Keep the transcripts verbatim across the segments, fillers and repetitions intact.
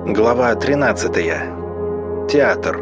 Глава тринадцатая. Театр.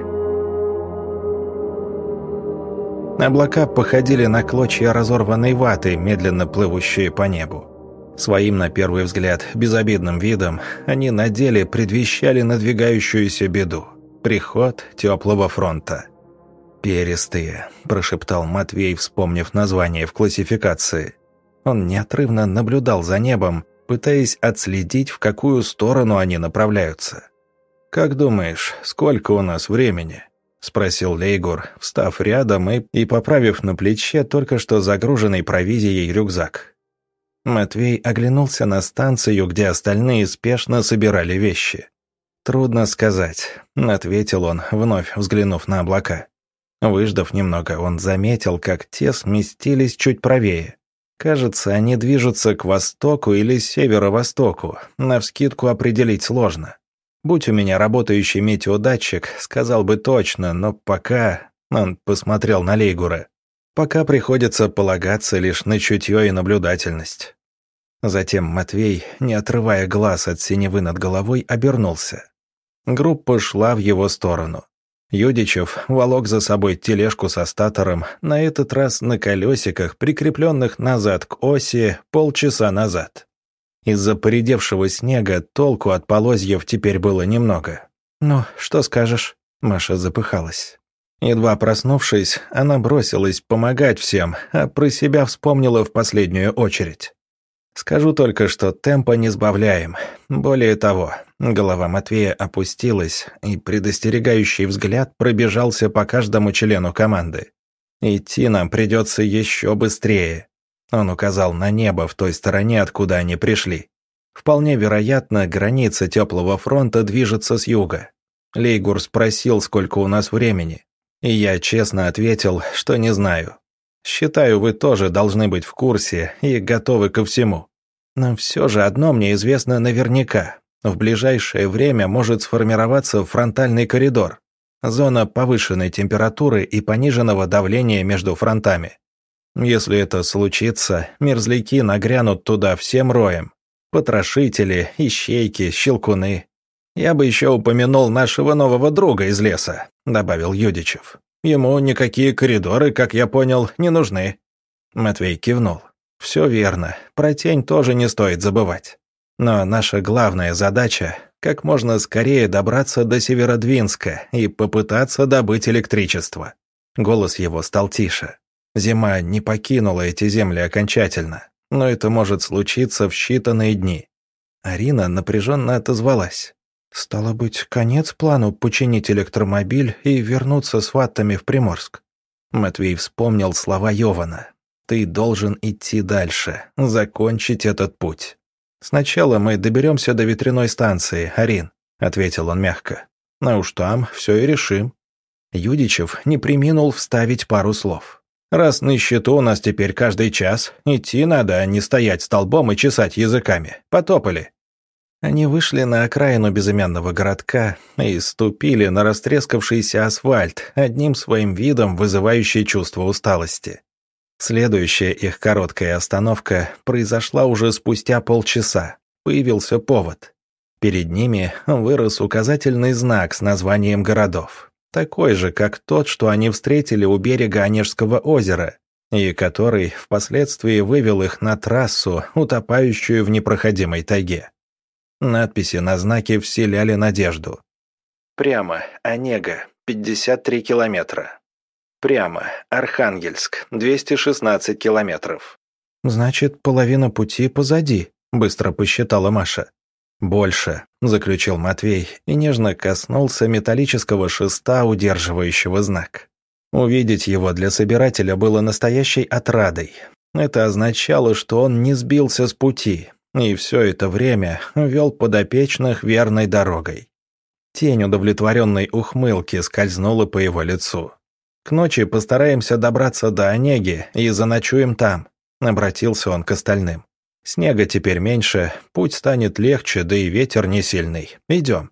Облака походили на клочья разорванной ваты, медленно плывущие по небу. Своим, на первый взгляд, безобидным видом они на деле предвещали надвигающуюся беду – приход теплого фронта. «Перистые», – прошептал Матвей, вспомнив название в классификации. Он неотрывно наблюдал за небом, пытаясь отследить, в какую сторону они направляются. «Как думаешь, сколько у нас времени?» — спросил Лейгур, встав рядом и, и поправив на плече только что загруженный провизией рюкзак. Матвей оглянулся на станцию, где остальные спешно собирали вещи. «Трудно сказать», — ответил он, вновь взглянув на облака. Выждав немного, он заметил, как те сместились чуть правее. Кажется, они движутся к востоку или северо-востоку, навскидку определить сложно. Будь у меня работающий метеодатчик, сказал бы точно, но пока... Он посмотрел на Лейгура. Пока приходится полагаться лишь на чутье и наблюдательность. Затем Матвей, не отрывая глаз от синевы над головой, обернулся. Группа шла в его сторону. Юдичев волок за собой тележку со статором, на этот раз на колесиках, прикрепленных назад к оси полчаса назад. Из-за поредевшего снега толку от полозьев теперь было немного. «Ну, что скажешь?» — Маша запыхалась. Едва проснувшись, она бросилась помогать всем, а про себя вспомнила в последнюю очередь. «Скажу только, что темпа не сбавляем. Более того...» Голова Матвея опустилась, и предостерегающий взгляд пробежался по каждому члену команды. «Идти нам придется еще быстрее». Он указал на небо в той стороне, откуда они пришли. Вполне вероятно, граница теплого фронта движется с юга. Лейгур спросил, сколько у нас времени. И я честно ответил, что не знаю. Считаю, вы тоже должны быть в курсе и готовы ко всему. Но все же одно мне известно наверняка. В ближайшее время может сформироваться фронтальный коридор. Зона повышенной температуры и пониженного давления между фронтами. Если это случится, мерзляки нагрянут туда всем роем. Потрошители, ищейки, щелкуны. «Я бы еще упомянул нашего нового друга из леса», — добавил Юдичев. «Ему никакие коридоры, как я понял, не нужны». Матвей кивнул. «Все верно, про тень тоже не стоит забывать. Но наша главная задача — как можно скорее добраться до Северодвинска и попытаться добыть электричество». Голос его стал тише. Зима не покинула эти земли окончательно, но это может случиться в считанные дни. Арина напряженно отозвалась. «Стало быть, конец плану починить электромобиль и вернуться с ваттами в Приморск». Матвей вспомнил слова Йована. «Ты должен идти дальше, закончить этот путь». «Сначала мы доберемся до ветряной станции, Арин», — ответил он мягко. «А уж там все и решим». Юдичев не преминул вставить пару слов. «Раз на счету у нас теперь каждый час, идти надо, а не стоять столбом и чесать языками. Потопали». Они вышли на окраину безымянного городка и ступили на растрескавшийся асфальт, одним своим видом вызывающий чувство усталости. Следующая их короткая остановка произошла уже спустя полчаса. Появился повод. Перед ними вырос указательный знак с названием городов. Такой же, как тот, что они встретили у берега Онежского озера, и который впоследствии вывел их на трассу, утопающую в непроходимой тайге. Надписи на знаке вселяли надежду. Прямо, Онега, пятьдесят три километра. Прямо, Архангельск, двести шестнадцать километров. «Значит, половина пути позади», — быстро посчитала Маша. «Больше», — заключил Матвей и нежно коснулся металлического шеста, удерживающего знак. Увидеть его для собирателя было настоящей отрадой. Это означало, что он не сбился с пути, и все это время вел подопечных верной дорогой. Тень удовлетворенной ухмылки скользнула по его лицу. «К ночи постараемся добраться до Онеги и заночуем там», — обратился он к остальным. «Снега теперь меньше, путь станет легче, да и ветер не сильный. Идем».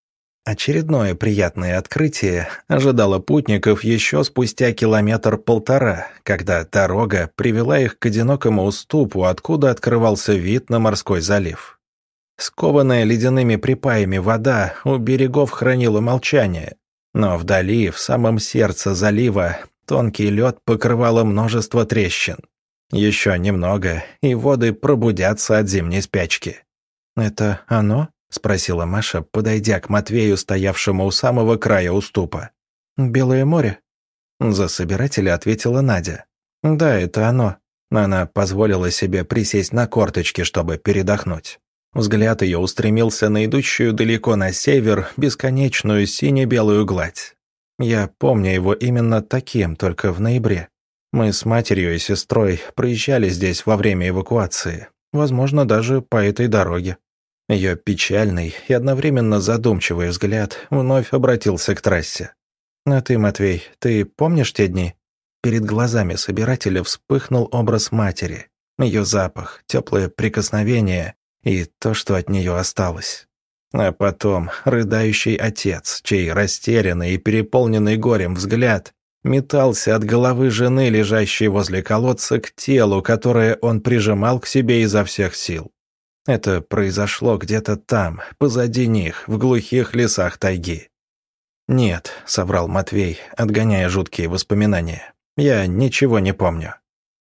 Очередное приятное открытие ожидало путников еще спустя километр-полтора, когда дорога привела их к одинокому уступу, откуда открывался вид на морской залив. Скованная ледяными припаями вода у берегов хранила молчание, но вдали, в самом сердце залива, тонкий лед покрывало множество трещин. Еще немного, и воды пробудятся от зимней спячки. «Это оно?» — спросила Маша, подойдя к Матвею, стоявшему у самого края уступа. «Белое море?» За собирателя ответила Надя. «Да, это оно». Она позволила себе присесть на корточки, чтобы передохнуть. Взгляд ее устремился на идущую далеко на север бесконечную сине-белую гладь. Я помню его именно таким, только в ноябре. Мы с матерью и сестрой проезжали здесь во время эвакуации, возможно, даже по этой дороге. Ее печальный и одновременно задумчивый взгляд вновь обратился к трассе. «А ты, Матвей, ты помнишь те дни?» Перед глазами собирателя вспыхнул образ матери, ее запах, теплое прикосновение и то, что от нее осталось. А потом рыдающий отец, чей растерянный и переполненный горем взгляд метался от головы жены, лежащей возле колодца, к телу, которое он прижимал к себе изо всех сил. Это произошло где-то там, позади них, в глухих лесах тайги. «Нет», — соврал Матвей, отгоняя жуткие воспоминания, — «я ничего не помню».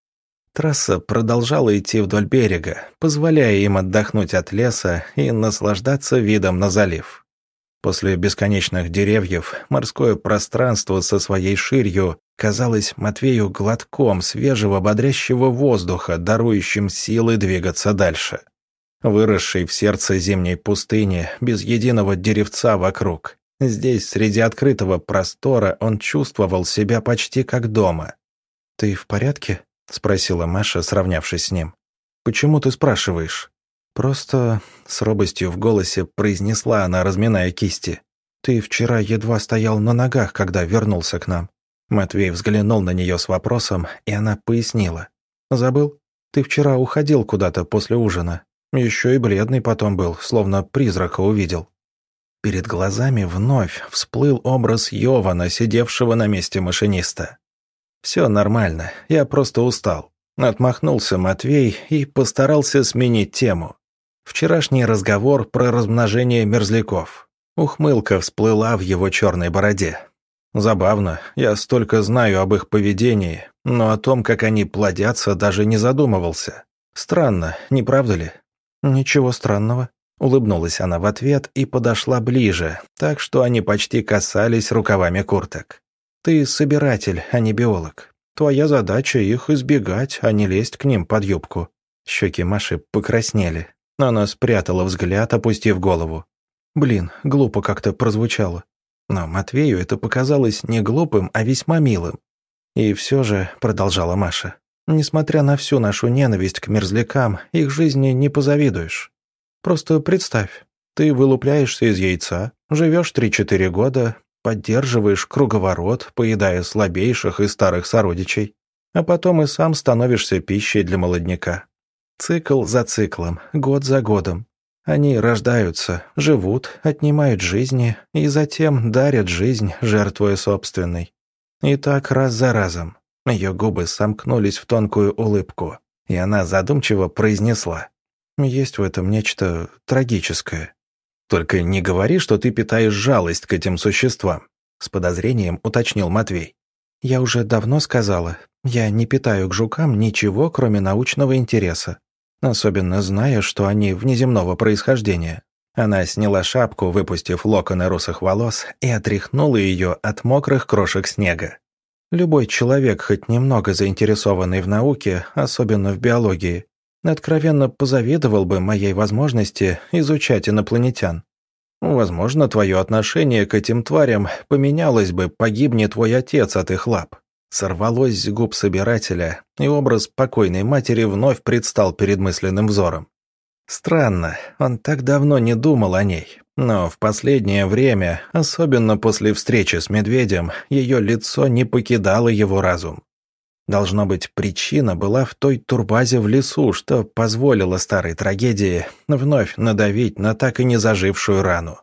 Трасса продолжала идти вдоль берега, позволяя им отдохнуть от леса и наслаждаться видом на залив. После бесконечных деревьев морское пространство со своей ширью казалось Матвею глотком свежего бодрящего воздуха, дарующим силы двигаться дальше. Выросший в сердце зимней пустыни, без единого деревца вокруг, здесь, среди открытого простора, он чувствовал себя почти как дома. «Ты в порядке?» — спросила Маша, сравнявшись с ним. «Почему ты спрашиваешь?» «Просто...» — с робостью в голосе произнесла она, разминая кисти. «Ты вчера едва стоял на ногах, когда вернулся к нам». Матвей взглянул на нее с вопросом, и она пояснила. «Забыл? Ты вчера уходил куда-то после ужина. Еще и бледный потом был, словно призрака увидел». Перед глазами вновь всплыл образ Йована, сидевшего на месте машиниста. «Все нормально, я просто устал». Отмахнулся Матвей и постарался сменить тему. Вчерашний разговор про размножение мерзляков. Ухмылка всплыла в его черной бороде. Забавно, я столько знаю об их поведении, но о том, как они плодятся, даже не задумывался. Странно, не правда ли? «Ничего странного», — улыбнулась она в ответ и подошла ближе, так что они почти касались рукавами курток. «Ты собиратель, а не биолог. Твоя задача их избегать, а не лезть к ним под юбку». Щеки Маши покраснели. Она спрятала взгляд, опустив голову. Блин, глупо как-то прозвучало. Но Матвею это показалось не глупым, а весьма милым. «И все же», — продолжала Маша, — «несмотря на всю нашу ненависть к мерзлякам, их жизни не позавидуешь. Просто представь, ты вылупляешься из яйца, живешь три-четыре года, поддерживаешь круговорот, поедая слабейших и старых сородичей, а потом и сам становишься пищей для молодняка. Цикл за циклом, год за годом. Они рождаются, живут, отнимают жизни и затем дарят жизнь, жертвуя собственной. И так раз за разом». Ее губы сомкнулись в тонкую улыбку, и она задумчиво произнесла: «Есть в этом нечто трагическое». «Только не говори, что ты питаешь жалость к этим существам», — с подозрением уточнил Матвей. «Я уже давно сказала, я не питаю к жукам ничего, кроме научного интереса, особенно зная, что они внеземного происхождения». Она сняла шапку, выпустив локоны русых волос, и отряхнула ее от мокрых крошек снега. Любой человек, хоть немного заинтересованный в науке, особенно в биологии, откровенно позавидовал бы моей возможности изучать инопланетян. Возможно, твое отношение к этим тварям поменялось бы, погибни твой отец от их лап. Сорвалось с губ собирателя, и образ покойной матери вновь предстал перед мысленным взором. Странно, он так давно не думал о ней, но в последнее время, особенно после встречи с медведем, ее лицо не покидало его разум. Должно быть, причина была в той турбазе в лесу, что позволило старой трагедии вновь надавить на так и не зажившую рану.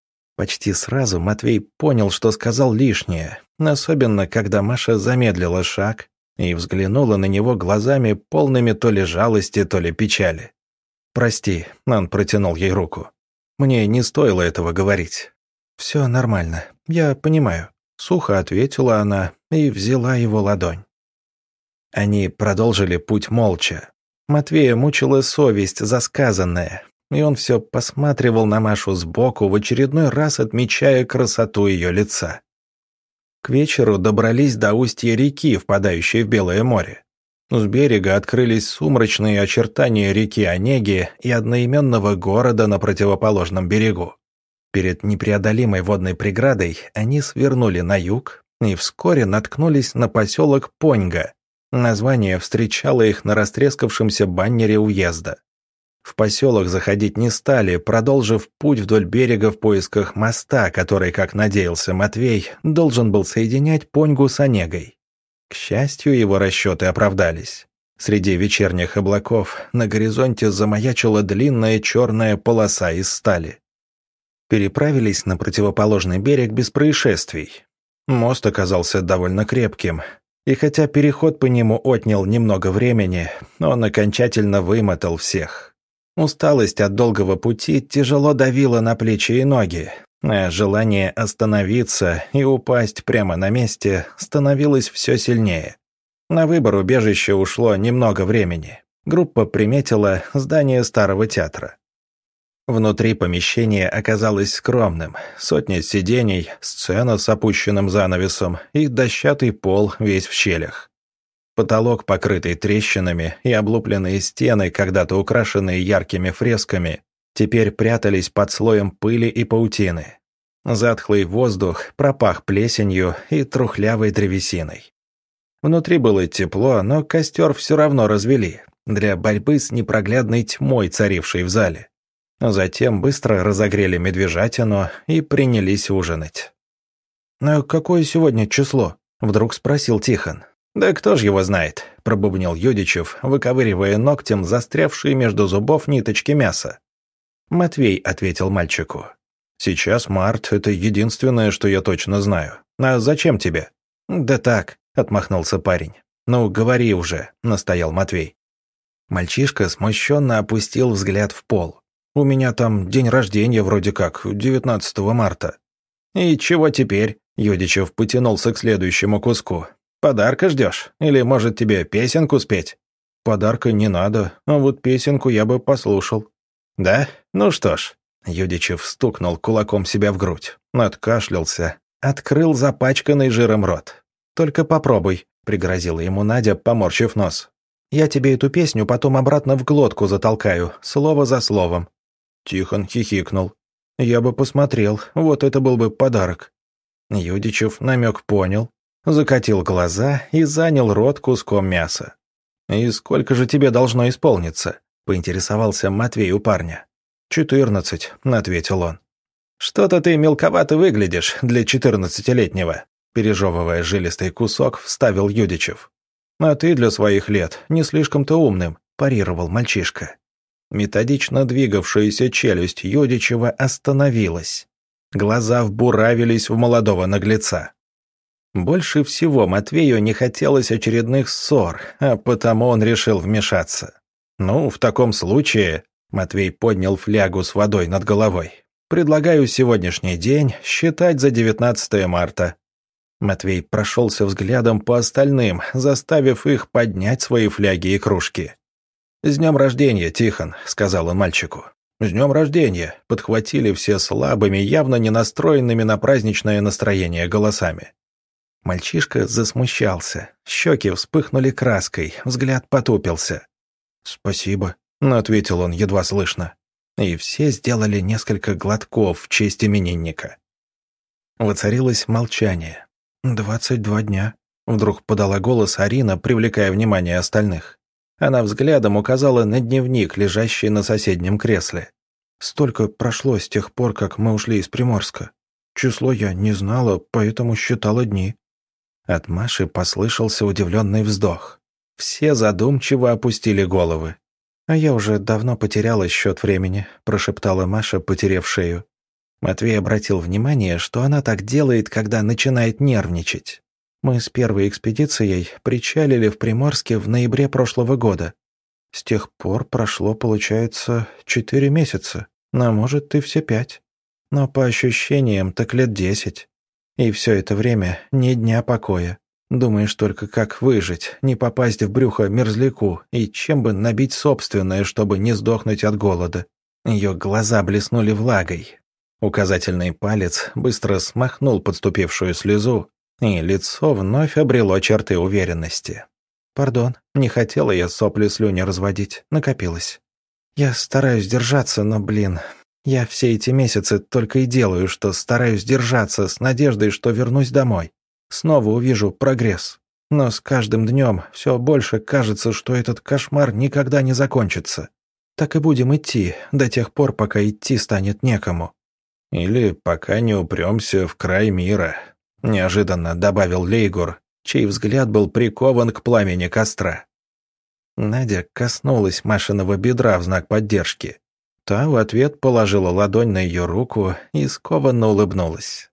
Почти сразу Матвей понял, что сказал лишнее, особенно когда Маша замедлила шаг и взглянула на него глазами, полными то ли жалости, то ли печали. «Прости», — он протянул ей руку. «Мне не стоило этого говорить». «Все нормально, я понимаю», — сухо ответила она и взяла его ладонь. Они продолжили путь молча. Матвея мучила совесть за сказанное, и он все посматривал на Машу сбоку, в очередной раз отмечая красоту ее лица. К вечеру добрались до устья реки, впадающей в Белое море. С берега открылись сумрачные очертания реки Онеги и одноименного города на противоположном берегу. Перед непреодолимой водной преградой они свернули на юг и вскоре наткнулись на поселок Поньга. Название встречало их на растрескавшемся баннере уезда. В поселок заходить не стали, продолжив путь вдоль берега в поисках моста, который, как надеялся Матвей, должен был соединять Поньгу с Онегой. К счастью, его расчеты оправдались. Среди вечерних облаков на горизонте замаячила длинная черная полоса из стали. Переправились на противоположный берег без происшествий. Мост оказался довольно крепким, и хотя переход по нему отнял немного времени, он окончательно вымотал всех. Усталость от долгого пути тяжело давила на плечи и ноги, а желание остановиться и упасть прямо на месте становилось все сильнее. На выбор убежища ушло немного времени. Группа приметила здание старого театра. Внутри помещение оказалось скромным. Сотня сидений, сцена с опущенным занавесом и дощатый пол весь в щелях. Потолок, покрытый трещинами, и облупленные стены, когда-то украшенные яркими фресками, теперь прятались под слоем пыли и паутины. Затхлый воздух пропах плесенью и трухлявой древесиной. Внутри было тепло, но костер все равно развели, для борьбы с непроглядной тьмой, царившей в зале. Затем быстро разогрели медвежатину и принялись ужинать. «А какое сегодня число?» — вдруг спросил Тихон. «Да кто ж его знает?» — пробубнил Юдичев, выковыривая ногтем застрявшие между зубов ниточки мяса. Матвей ответил мальчику. «Сейчас март — это единственное, что я точно знаю. А зачем тебе?» «Да так», — отмахнулся парень. «Ну, говори уже», — настоял Матвей. Мальчишка смущенно опустил взгляд в пол. «У меня там день рождения вроде как, девятнадцатого марта». «И чего теперь?» — Юдичев потянулся к следующему куску. «Подарка ждешь? Или, может, тебе песенку спеть?» «Подарка не надо, а вот песенку я бы послушал». «Да? Ну что ж». Юдичев стукнул кулаком себя в грудь, откашлялся, открыл запачканный жиром рот. «Только попробуй», — пригрозила ему Надя, поморщив нос. «Я тебе эту песню потом обратно в глотку затолкаю, слово за словом». Тихон хихикнул. «Я бы посмотрел, вот это был бы подарок». Юдичев намек понял, закатил глаза и занял рот куском мяса. «И сколько же тебе должно исполниться?» — поинтересовался Матвей у парня. «Четырнадцать», — ответил он. «Что-то ты мелковато выглядишь для четырнадцатилетнего», — пережевывая жилистый кусок, вставил Юдичев. «А ты для своих лет не слишком-то умным», — парировал мальчишка. Методично двигавшаяся челюсть Юдичева остановилась. Глаза вбуравились в молодого наглеца. Больше всего Матвею не хотелось очередных ссор, а потому он решил вмешаться. «Ну, в таком случае...» — Матвей поднял флягу с водой над головой. «Предлагаю сегодняшний день считать за девятнадцатое марта». Матвей прошелся взглядом по остальным, заставив их поднять свои фляги и кружки. «С днем рождения, Тихон», — сказал он мальчику. «С днем рождения», — подхватили все слабыми, явно не настроенными на праздничное настроение голосами. Мальчишка засмущался, щеки вспыхнули краской, взгляд потупился. «Спасибо», — ответил он едва слышно. И все сделали несколько глотков в честь именинника. Воцарилось молчание. «Двадцать два дня», — вдруг подала голос Арина, привлекая внимание остальных. Она взглядом указала на дневник, лежащий на соседнем кресле. «Столько прошло с тех пор, как мы ушли из Приморска. Число я не знала, поэтому считала дни». От Маши послышался удивленный вздох. Все задумчиво опустили головы. «А я уже давно потеряла счет времени», — прошептала Маша, потеряв шею. Матвей обратил внимание, что она так делает, когда начинает нервничать. «Мы с первой экспедицией причалили в Приморске в ноябре прошлого года. С тех пор прошло, получается, четыре месяца, а может, и все пять. Но по ощущениям так лет десять. И все это время ни дня покоя. Думаешь только, как выжить, не попасть в брюхо мерзляку и чем бы набить собственное, чтобы не сдохнуть от голода. Ее глаза блеснули влагой. Указательный палец быстро смахнул подступившую слезу, и лицо вновь обрело черты уверенности. «Пардон, не хотела я сопли-слюни разводить, накопилось. Я стараюсь держаться, но, блин, я все эти месяцы только и делаю, что стараюсь держаться с надеждой, что вернусь домой. Снова увижу прогресс. Но с каждым днем все больше кажется, что этот кошмар никогда не закончится. Так и будем идти, до тех пор, пока идти станет некому». «Или пока не упремся в край мира», — неожиданно добавил Лейгур, чей взгляд был прикован к пламени костра. Надя коснулась Машиного бедра в знак поддержки. Та в ответ положила ладонь на ее руку и скованно улыбнулась.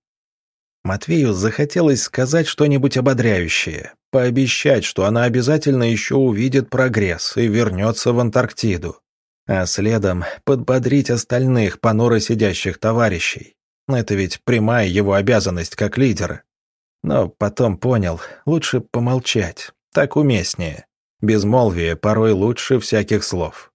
Матвею захотелось сказать что-нибудь ободряющее, пообещать, что она обязательно еще увидит прогресс и вернется в Антарктиду, а следом подбодрить остальных понуро сидящих товарищей. Это ведь прямая его обязанность как лидера. Но потом понял, лучше помолчать, так уместнее. Безмолвие порой лучше всяких слов.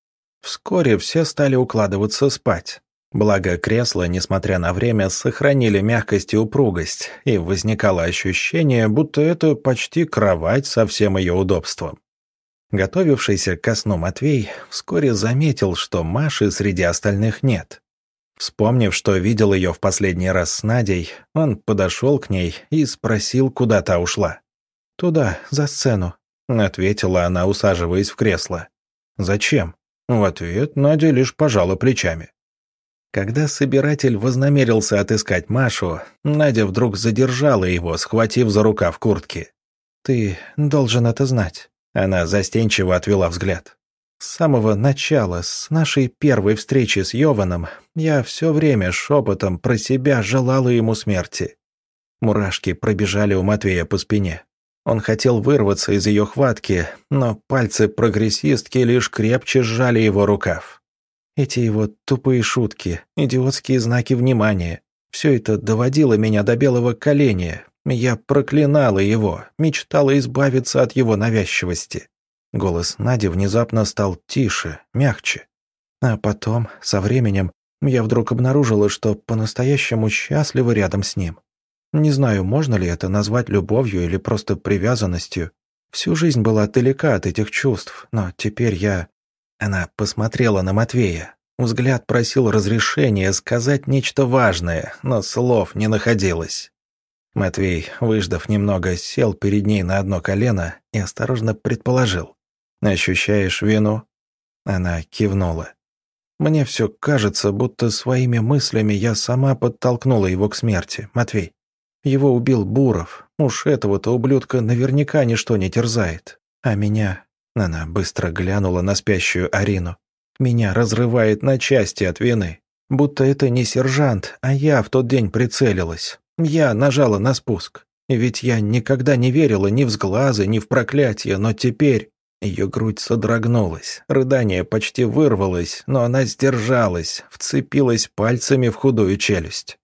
Вскоре все стали укладываться спать. Благо кресла, несмотря на время, сохранили мягкость и упругость, и возникало ощущение, будто это почти кровать со всем ее удобством. Готовившийся ко сну Матвей вскоре заметил, что Маши среди остальных нет. Вспомнив, что видел ее в последний раз с Надей, он подошел к ней и спросил, куда та ушла. «Туда, за сцену», — ответила она, усаживаясь в кресло. «Зачем?» В ответ Надя лишь пожала плечами. Когда собиратель вознамерился отыскать Машу, Надя вдруг задержала его, схватив за рукав куртки. «Ты должен это знать». Она застенчиво отвела взгляд. «С самого начала, с нашей первой встречи с Йованом, я все время шепотом про себя желала ему смерти». Мурашки пробежали у Матвея по спине. Он хотел вырваться из ее хватки, но пальцы прогрессистки лишь крепче сжали его рукав. Эти его тупые шутки, идиотские знаки внимания — все это доводило меня до белого коленя. Я проклинала его, мечтала избавиться от его навязчивости. Голос Нади внезапно стал тише, мягче. А потом, со временем, я вдруг обнаружила, что по-настоящему счастлива рядом с ним. Не знаю, можно ли это назвать любовью или просто привязанностью. Всю жизнь была далека от этих чувств, но теперь я... Она посмотрела на Матвея. Взгляд просил разрешения сказать нечто важное, но слов не находилось. Матвей, выждав немного, сел перед ней на одно колено и осторожно предположил. «Ощущаешь вину?» Она кивнула. «Мне все кажется, будто своими мыслями я сама подтолкнула его к смерти, Матвей. Его убил Буров. Уж этого-то ублюдка наверняка ничто не терзает. А меня...» Она быстро глянула на спящую Арину. «Меня разрывает на части от вины. Будто это не сержант, а я в тот день прицелилась. Я нажала на спуск. Ведь я никогда не верила ни в сглазы, ни в проклятие, но теперь...» Ее грудь содрогнулась, рыдание почти вырвалось, но она сдержалась, вцепилась пальцами в худую челюсть.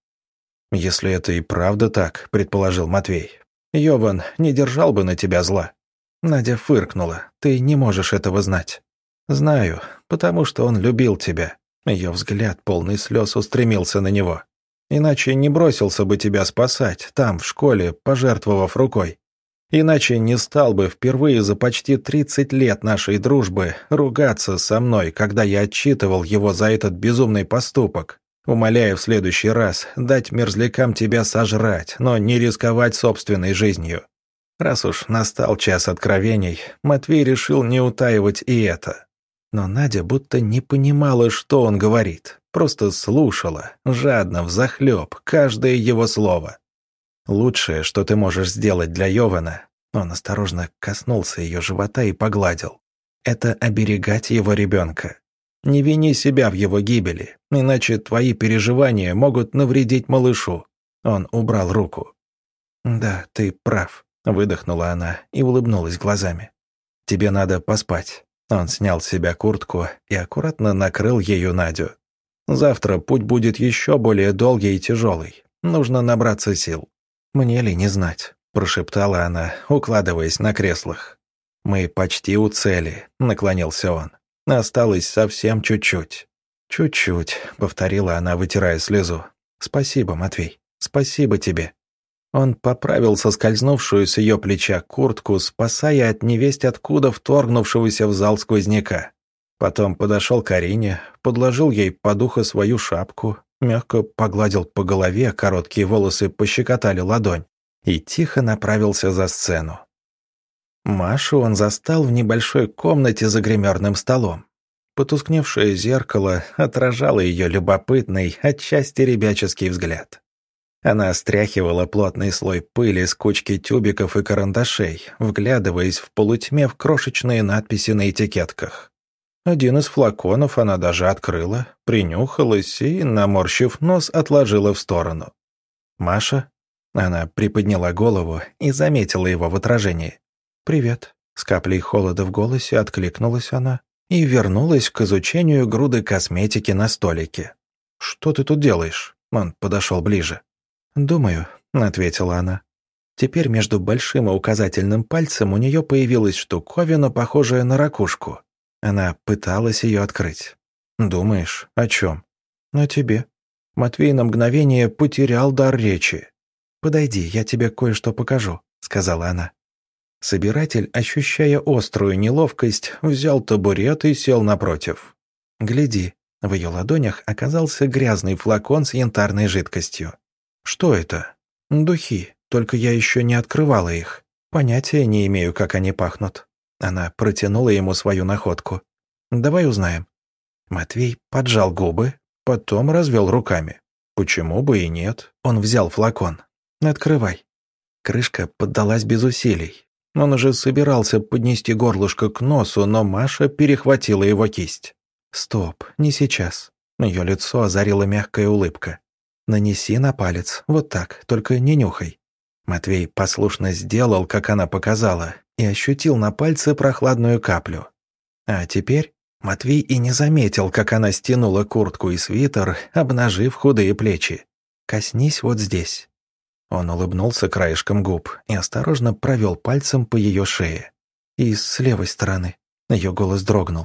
«Если это и правда так», — предположил Матвей, — «Йован не держал бы на тебя зла». Надя фыркнула. «Ты не можешь этого знать». «Знаю, потому что он любил тебя». Ее взгляд, полный слез, устремился на него. «Иначе не бросился бы тебя спасать, там, в школе, пожертвовав рукой. Иначе не стал бы впервые за почти тридцать лет нашей дружбы ругаться со мной, когда я отчитывал его за этот безумный поступок, умоляя в следующий раз дать мерзлякам тебя сожрать, но не рисковать собственной жизнью. Раз уж настал час откровений, Матвей решил не утаивать и это». Но Надя будто не понимала, что он говорит, просто слушала, жадно, взахлеб, каждое его слово. «Лучшее, что ты можешь сделать для Йована», он осторожно коснулся ее живота и погладил, это оберегать его ребенка. Не вини себя в его гибели, иначе твои переживания могут навредить малышу. Он убрал руку. «Да, ты прав», — выдохнула она и улыбнулась глазами. «Тебе надо поспать. Он снял с себя куртку и аккуратно накрыл ею Надю. «Завтра путь будет еще более долгий и тяжелый. Нужно набраться сил». «Мне ли не знать?» – прошептала она, укладываясь на креслах. «Мы почти у цели», – наклонился он. «Осталось совсем чуть-чуть». «Чуть-чуть», — повторила она, вытирая слезу. «Спасибо, Матвей, спасибо тебе». Он поправил соскользнувшую с ее плеча куртку, спасая от невесть откуда вторгнувшегося в зал сквозняка. Потом подошел к Арине, подложил ей под ухо свою шапку, мягко погладил по голове, короткие волосы пощекотали ладонь, и тихо направился за сцену. Машу он застал в небольшой комнате за гримерным столом. Потускневшее зеркало отражало ее любопытный, отчасти ребяческий взгляд. Она стряхивала плотный слой пыли с кучки тюбиков и карандашей, вглядываясь в полутьме в крошечные надписи на этикетках. Один из флаконов она даже открыла, принюхалась и, наморщив нос, отложила в сторону. «Маша?» Она приподняла голову и заметила его в отражении. «Привет», — с каплей холода в голосе откликнулась она и вернулась к изучению груды косметики на столике. «Что ты тут делаешь?» Он подошел ближе. «Думаю», — ответила она. Теперь между большим и указательным пальцем у нее появилась штуковина, похожая на ракушку. Она пыталась ее открыть. «Думаешь, о чем?» «О тебе». Матвей на мгновение потерял дар речи. «Подойди, я тебе кое-что покажу», — сказала она. Собиратель, ощущая острую неловкость, взял табурет и сел напротив. «Гляди», — в ее ладонях оказался грязный флакон с янтарной жидкостью. «Что это?» «Духи, только я еще не открывала их. Понятия не имею, как они пахнут». Она протянула ему свою находку. «Давай узнаем». Матвей поджал губы, потом развел руками. «Почему бы и нет?» Он взял флакон. «Открывай». Крышка поддалась без усилий. Он уже собирался поднести горлышко к носу, но Маша перехватила его кисть. «Стоп, не сейчас». Ее лицо озарила мягкая улыбка. «Нанеси на палец, вот так, только не нюхай». Матвей послушно сделал, как она показала, и ощутил на пальце прохладную каплю. А теперь Матвей и не заметил, как она стянула куртку и свитер, обнажив худые плечи. «Коснись вот здесь». Он улыбнулся краешком губ и осторожно провел пальцем по ее шее. И с левой стороны. Ее голос дрогнул.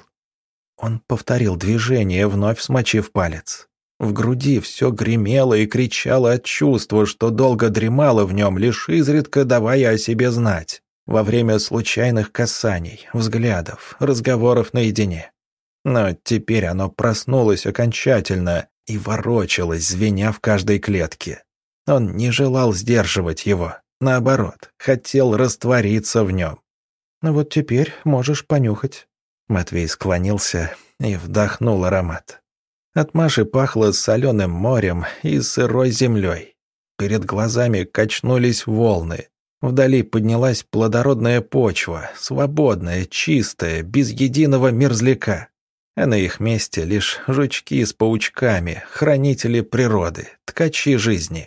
Он повторил движение, вновь смочив палец. В груди все гремело и кричало от чувства, что долго дремало в нем, лишь изредка давая о себе знать, во время случайных касаний, взглядов, разговоров наедине. Но теперь оно проснулось окончательно и ворочалось, звеня в каждой клетке. Он не желал сдерживать его, наоборот, хотел раствориться в нем. «Ну вот теперь можешь понюхать». Матвей склонился и вдохнул аромат. От Маши пахло соленым морем и сырой землей. Перед глазами качнулись волны. Вдали поднялась плодородная почва, свободная, чистая, без единого мерзляка. А на их месте лишь жучки с паучками, хранители природы, ткачи жизни.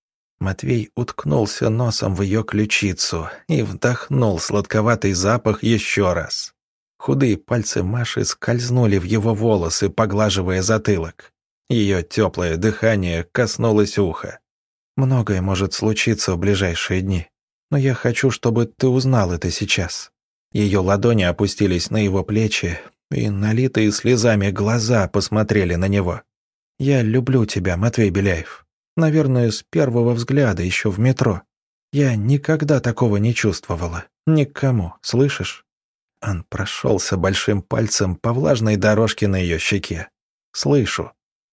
Матвей уткнулся носом в ее ключицу и вдохнул сладковатый запах еще раз. Худые пальцы Маши скользнули в его волосы, поглаживая затылок. Ее теплое дыхание коснулось уха. «Многое может случиться в ближайшие дни, но я хочу, чтобы ты узнал это сейчас». Ее ладони опустились на его плечи, и налитые слезами глаза посмотрели на него. «Я люблю тебя, Матвей Беляев. Наверное, с первого взгляда еще в метро. Я никогда такого не чувствовала. Никому, слышишь?» Он прошелся большим пальцем по влажной дорожке на ее щеке. «Слышу».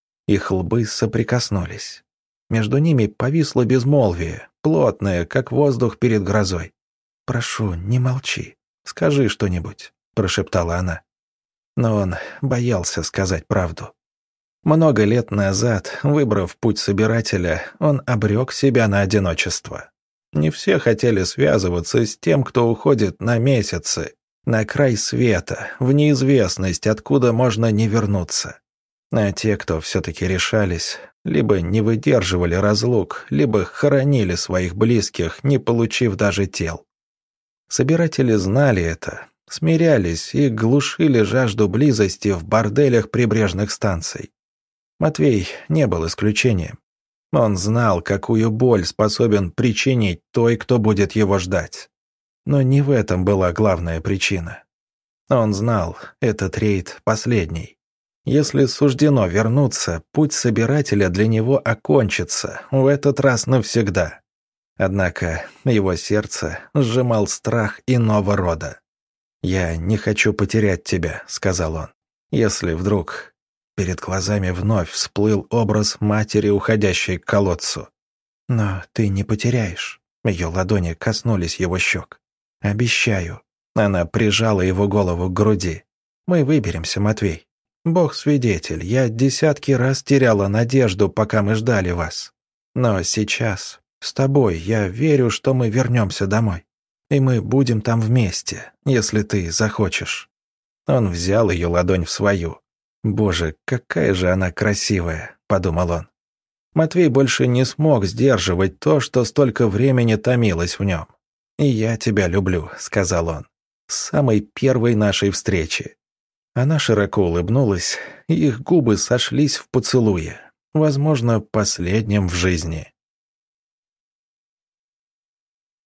Их лбы соприкоснулись. Между ними повисло безмолвие, плотное, как воздух перед грозой. «Прошу, не молчи. Скажи что-нибудь», — прошептала она. Но он боялся сказать правду. Много лет назад, выбрав путь собирателя, он обрек себя на одиночество. Не все хотели связываться с тем, кто уходит на месяцы, на край света, в неизвестность, откуда можно не вернуться. А те, кто все-таки решались, либо не выдерживали разлук, либо хоронили своих близких, не получив даже тел. Собиратели знали это, смирялись и глушили жажду близости в борделях прибрежных станций. Матвей не был исключением. Он знал, какую боль способен причинить той, кто будет его ждать. Но не в этом была главная причина. Он знал, этот рейд последний. Если суждено вернуться, путь собирателя для него окончится, в этот раз навсегда. Однако его сердце сжимал страх иного рода. «Я не хочу потерять тебя», — сказал он. «Если вдруг...» Перед глазами вновь всплыл образ матери, уходящей к колодцу. «Но ты не потеряешь». Ее ладони коснулись его щек. «Обещаю». Она прижала его голову к груди. «Мы выберемся, Матвей. Бог свидетель, я десятки раз теряла надежду, пока мы ждали вас. Но сейчас, с тобой, я верю, что мы вернемся домой. И мы будем там вместе, если ты захочешь». Он взял ее ладонь в свою. «Боже, какая же она красивая», — подумал он. Матвей больше не смог сдерживать то, что столько времени томилось в нем. «И я тебя люблю», — сказал он, — «с самой первой нашей встречи». Она широко улыбнулась, и их губы сошлись в поцелуе, возможно, последнем в жизни.